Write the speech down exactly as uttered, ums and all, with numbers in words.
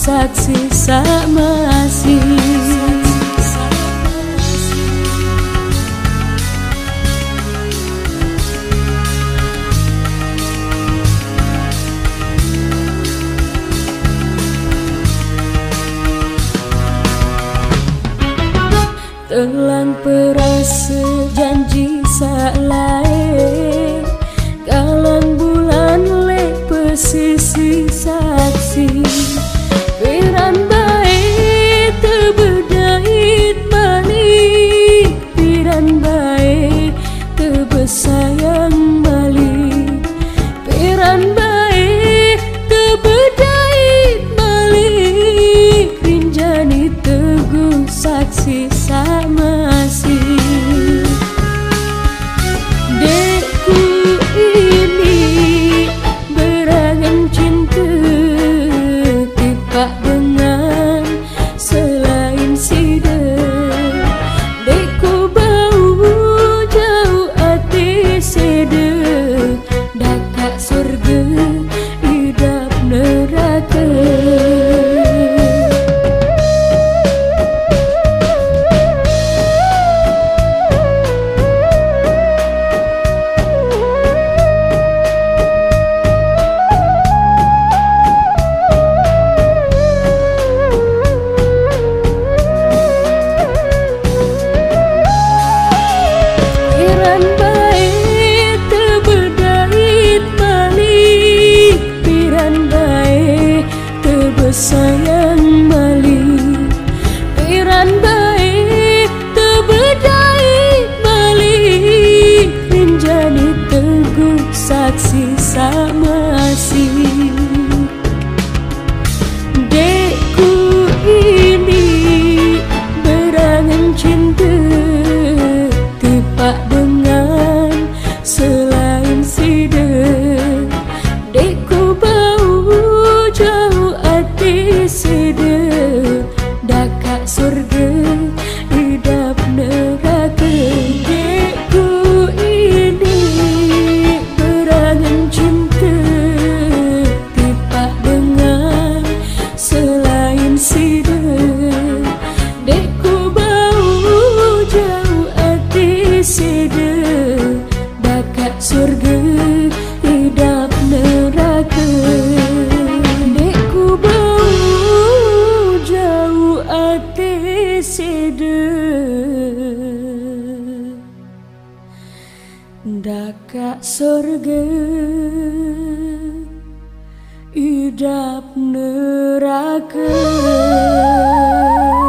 saksi sak masih. Telang peras janji sak lae, galang bulan le pesisi saksi. Piran bae tebedait balik, piran bae tebesayang balik, piran bae tebedait balik, rinjani teguh saksi sak masih. Dekku ini beragam cinta, tipak dengan selain sida. Dekku bau jauh hati seda, dakak surga hidup neraka. Sayang balik, piran baik tebedait balik, rinjani teguh saksi sak masih. Dekku ini berangan cinta, tipak dengan selain sida. Dekku bau jauh hati seda, dakak surga hidup neraka. Dekku ini berangan cinta, tipak dengan selain sida. Dekku bau jauh hati seda, dakak surga hidup neraka. Dekku bau jauh hati seda, dakak surga hidup neraka.